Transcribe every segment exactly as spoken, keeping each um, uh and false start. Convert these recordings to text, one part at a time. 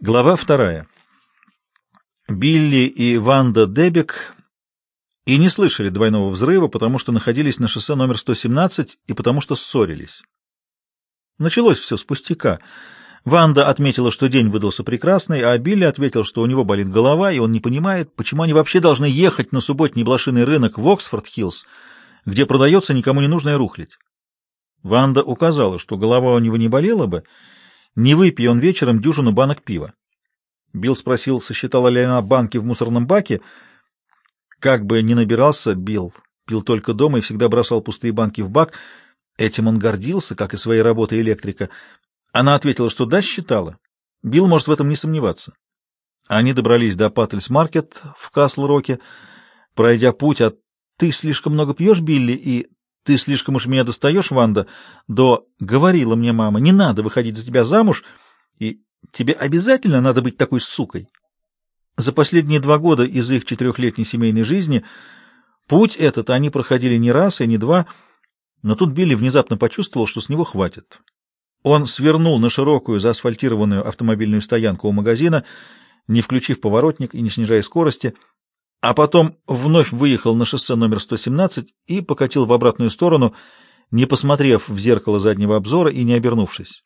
Глава вторая. Билли и Ванда Дебек и не слышали двойного взрыва, потому что находились на шоссе номер сто семнадцать и потому что ссорились. Началось все с пустяка. Ванда отметила, что день выдался прекрасный, а Билли ответил, что у него болит голова, и он не понимает, почему они вообще должны ехать на субботний блошиный рынок в Оксфорд-Хиллз, где продается никому не нужная рухлядь. Ванда указала, что голова у него не болела бы, не выпей он вечером дюжину банок пива. Билл спросил, сосчитала ли она банки в мусорном баке. Как бы ни набирался Билл, пил только дома и всегда бросал пустые банки в бак. Этим он гордился, как и своей работой электрика. Она ответила, что да, считала. Билл может в этом не сомневаться. Они добрались до Паттельс-маркет в Касл-Роке, пройдя путь от «ты слишком много пьешь, Билли» и «ты слишком уж меня достаешь, Ванда», до «говорила мне мама, не надо выходить за тебя замуж» и «тебе обязательно надо быть такой сукой». За последние два года из их четырехлетней семейной жизни путь этот они проходили не раз и не два, но тут Билли внезапно почувствовал, что с него хватит. Он свернул на широкую заасфальтированную автомобильную стоянку у магазина, не включив поворотник и не снижая скорости, а потом вновь выехал на шоссе номер сто семнадцать и покатил в обратную сторону, не посмотрев в зеркало заднего обзора и не обернувшись.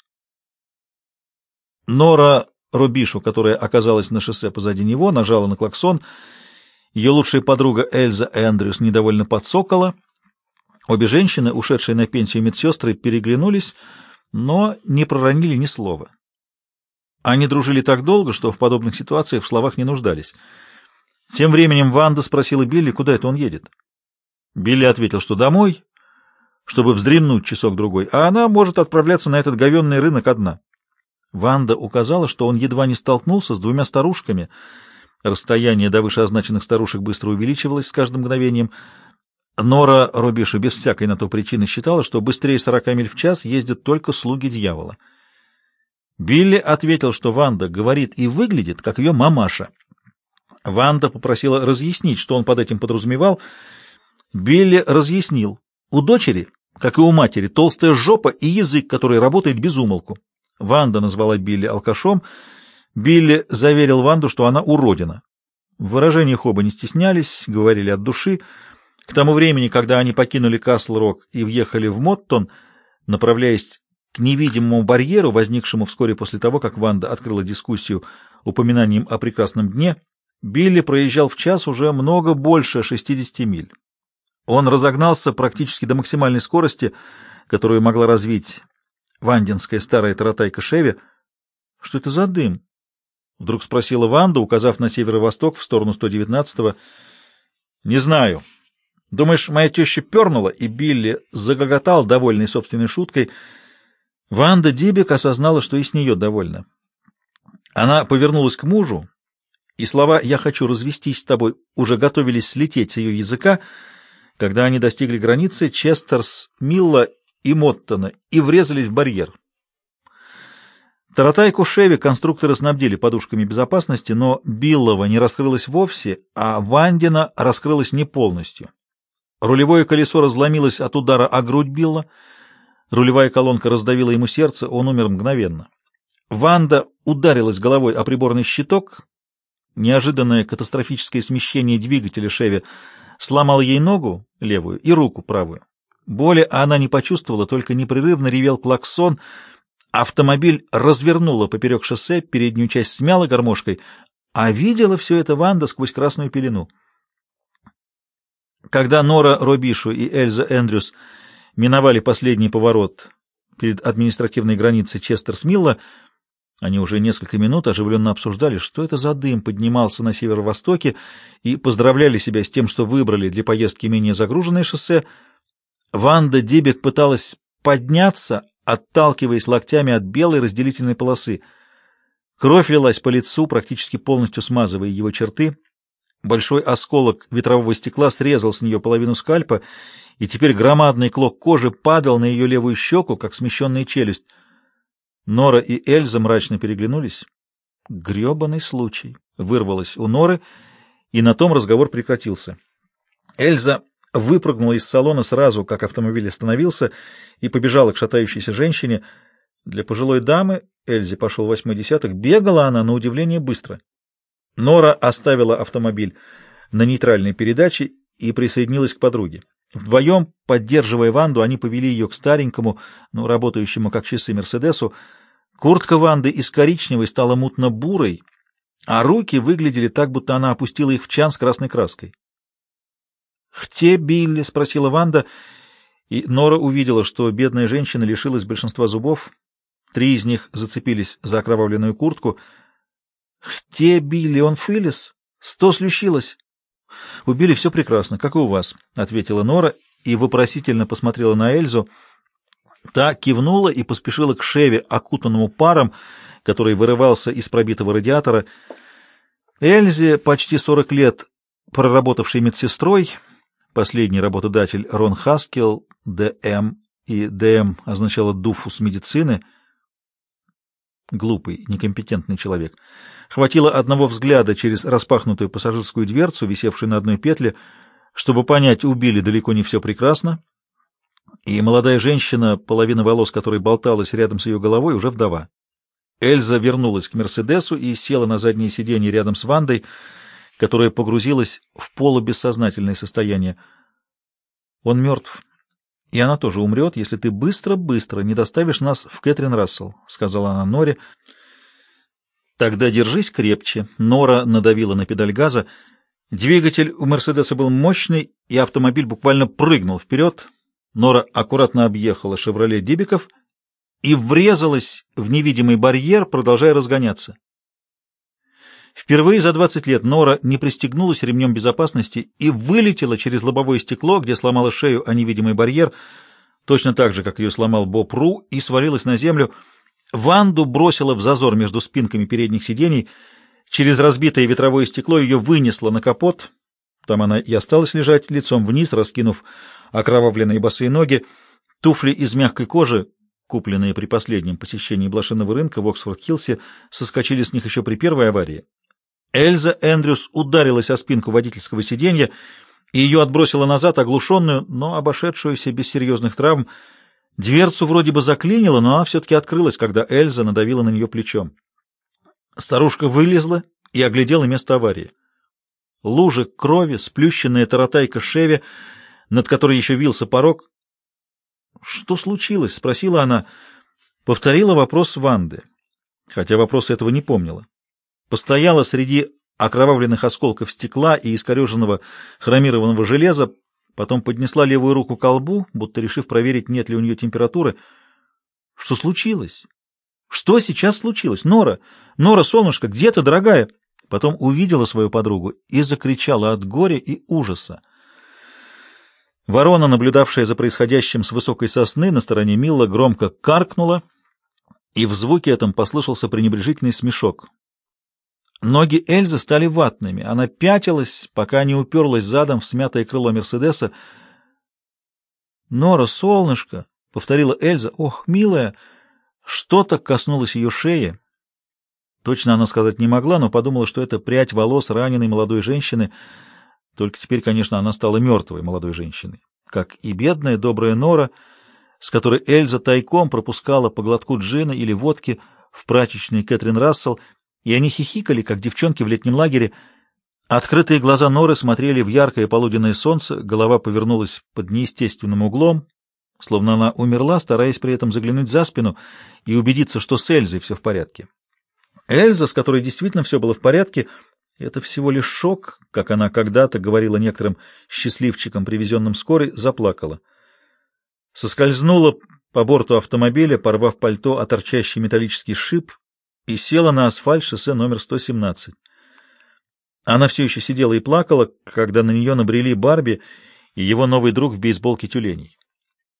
Нора Робишу, которая оказалась на шоссе позади него, нажала на клаксон. Ее лучшая подруга Эльза Эндрюс недовольно подсокола. Обе женщины, ушедшие на пенсию медсестры, переглянулись, но не проронили ни слова. Они дружили так долго, что в подобных ситуациях в словах не нуждались. Тем временем Ванда спросила Билли, куда это он едет. Билли ответил, что домой, чтобы вздремнуть часок-другой, а она может отправляться на этот говенный рынок одна. Ванда указала, что он едва не столкнулся с двумя старушками. Расстояние до вышеозначенных старушек быстро увеличивалось с каждым мгновением. Нора Робишу без всякой на то причины считала, что быстрее сорока миль в час ездят только слуги дьявола. Билли ответил, что Ванда говорит и выглядит, как ее мамаша. Ванда попросила разъяснить, что он под этим подразумевал. Билли разъяснил. У дочери, как и у матери, толстая жопа и язык, который работает без умолку. Ванда назвала Билли алкашом. Билли заверил Ванду, что она уродина. В выражениях оба не стеснялись, говорили от души. К тому времени, когда они покинули Касл-Рок и въехали в Моттон, направляясь к невидимому барьеру, возникшему вскоре после того, как Ванда открыла дискуссию упоминанием о прекрасном дне, Билли проезжал в час уже много больше шестидесяти миль. Он разогнался практически до максимальной скорости, которую могла развить вандинская старая таратайка Шеви. — Что это за дым? — вдруг спросила Ванда, указав на северо-восток в сторону сто девятнадцатого. — Не знаю. Думаешь, моя теща пернула? И Билли загоготал, довольный собственной шуткой. Ванда Дебек осознала, что и с нее довольна. Она повернулась к мужу, и слова «я хочу развестись с тобой» уже готовились слететь с ее языка, когда они достигли границы Честерс, Милла и Моттона и врезались в барьер. Таратайку Шеви конструкторы снабдили подушками безопасности, но Биллова не раскрылась вовсе, а Вандина раскрылась не полностью. Рулевое колесо разломилось от удара о грудь Билла, рулевая колонка раздавила ему сердце, он умер мгновенно. Ванда ударилась головой о приборный щиток. Неожиданное катастрофическое смещение двигателя Шеви сломало ей ногу левую и руку правую. Боли она не почувствовала, только непрерывно ревел клаксон. Автомобиль развернуло поперек шоссе, переднюю часть смяло гармошкой, а видела все это Ванда сквозь красную пелену. Когда Нора Робишу и Эльза Эндрюс миновали последний поворот перед административной границей Честерс-Милла, они уже несколько минут оживленно обсуждали, что это за дым поднимался на северо-востоке, и поздравляли себя с тем, что выбрали для поездки менее загруженное шоссе. Ванда Дебек пыталась подняться, отталкиваясь локтями от белой разделительной полосы. Кровь лилась по лицу, практически полностью смазывая его черты. Большой осколок ветрового стекла срезал с нее половину скальпа, и теперь громадный клок кожи падал на ее левую щеку, как смещенная челюсть. Нора и Эльза мрачно переглянулись. «Гребаный случай!» — вырвалось у Норы, и на том разговор прекратился. Эльза выпрыгнула из салона сразу, как автомобиль остановился, и побежала к шатающейся женщине. Для пожилой дамы Эльзе пошел восьмой десяток, бегала она на удивление быстро. Нора оставила автомобиль на нейтральной передаче и присоединилась к подруге. Вдвоем, поддерживая Ванду, они повели ее к старенькому, но работающему как часы Мерседесу. Куртка Ванды из коричневой стала мутно-бурой, а руки выглядели так, будто она опустила их в чан с красной краской. «Где Билли?» — спросила Ванда, и Нора увидела, что бедная женщина лишилась большинства зубов. Три из них зацепились за окровавленную куртку. «Где Билли? Он Филлис? Что случилось?» «У Билли все прекрасно, как и у вас», — ответила Нора и вопросительно посмотрела на Эльзу. Та кивнула и поспешила к Шеве, окутанному паром, который вырывался из пробитого радиатора. Эльзе, почти сорок лет проработавшей медсестрой, последний работодатель Рон Хаскел, ДМ, и ДМ означало «дуфус медицины», глупый, некомпетентный человек, хватило одного взгляда через распахнутую пассажирскую дверцу, висевшую на одной петле, чтобы понять, у Билли далеко не все прекрасно, и молодая женщина, половина волос которой болталась рядом с ее головой, уже вдова. Эльза вернулась к Мерседесу и села на заднее сиденье рядом с Вандой, которая погрузилась в полубессознательное состояние. «Он мертв, и она тоже умрет, если ты быстро-быстро не доставишь нас в Кэтрин Рассел», — сказала она Норе. «Тогда держись крепче». Нора надавила на педаль газа. Двигатель у Мерседеса был мощный, и автомобиль буквально прыгнул вперед. Нора аккуратно объехала «Шевроле» Дибиков и врезалась в невидимый барьер, продолжая разгоняться. Впервые за двадцать лет Нора не пристегнулась ремнем безопасности и вылетела через лобовое стекло, где сломала шею о невидимый барьер, точно так же, как ее сломал Боб Ру, и свалилась на землю. Ванду бросила в зазор между спинками передних сидений. Через разбитое ветровое стекло ее вынесло на капот. Там она и осталась лежать лицом вниз, раскинув окровавленные босые ноги. Туфли из мягкой кожи, купленные при последнем посещении блошиного рынка в Оксфорд-Хиллсе, соскочили с них еще при первой аварии. Эльза Эндрюс ударилась о спинку водительского сиденья, и ее отбросило назад, оглушенную, но обошедшуюся без серьезных травм. Дверцу вроде бы заклинило, но она все-таки открылась, когда Эльза надавила на нее плечом. Старушка вылезла и оглядела место аварии. Лужи крови, сплющенная таратайка Шеви, над которой еще вился порог. «Что случилось?» — спросила она. Повторила вопрос Ванды, хотя вопроса этого не помнила. Постояла среди окровавленных осколков стекла и искореженного хромированного железа, потом поднесла левую руку к колбу, будто решив проверить, нет ли у нее температуры. «Что случилось? Что сейчас случилось? Нора! Нора, солнышко, где ты, дорогая?» Потом увидела свою подругу и закричала от горя и ужаса. Ворона, наблюдавшая за происходящим с высокой сосны на стороне Милла, громко каркнула, и в звуке этом послышался пренебрежительный смешок. Ноги Эльзы стали ватными. Она пятилась, пока не уперлась задом в смятое крыло Мерседеса. «Нора, солнышко!» — повторила Эльза. «Ох, милая!» Что-то коснулось ее шеи. Точно она сказать не могла, но подумала, что это прядь волос раненой молодой женщины. Только теперь, конечно, она стала мертвой молодой женщиной, как и бедная добрая Нора, с которой Эльза тайком пропускала по глотку джина или водки в прачечной Кэтрин Рассел, и они хихикали, как девчонки в летнем лагере. Открытые глаза Норы смотрели в яркое полуденное солнце, голова повернулась под неестественным углом, словно она умерла, стараясь при этом заглянуть за спину и убедиться, что с Эльзой все в порядке. Эльза, с которой действительно все было в порядке, это всего лишь шок, как она когда-то говорила некоторым счастливчикам, привезенным скорой, заплакала. Соскользнула по борту автомобиля, порвав пальто о торчащий металлический шип, и села на асфальт шоссе номер сто семнадцать. Она все еще сидела и плакала, когда на нее набрели Барби и его новый друг в бейсболке тюленей.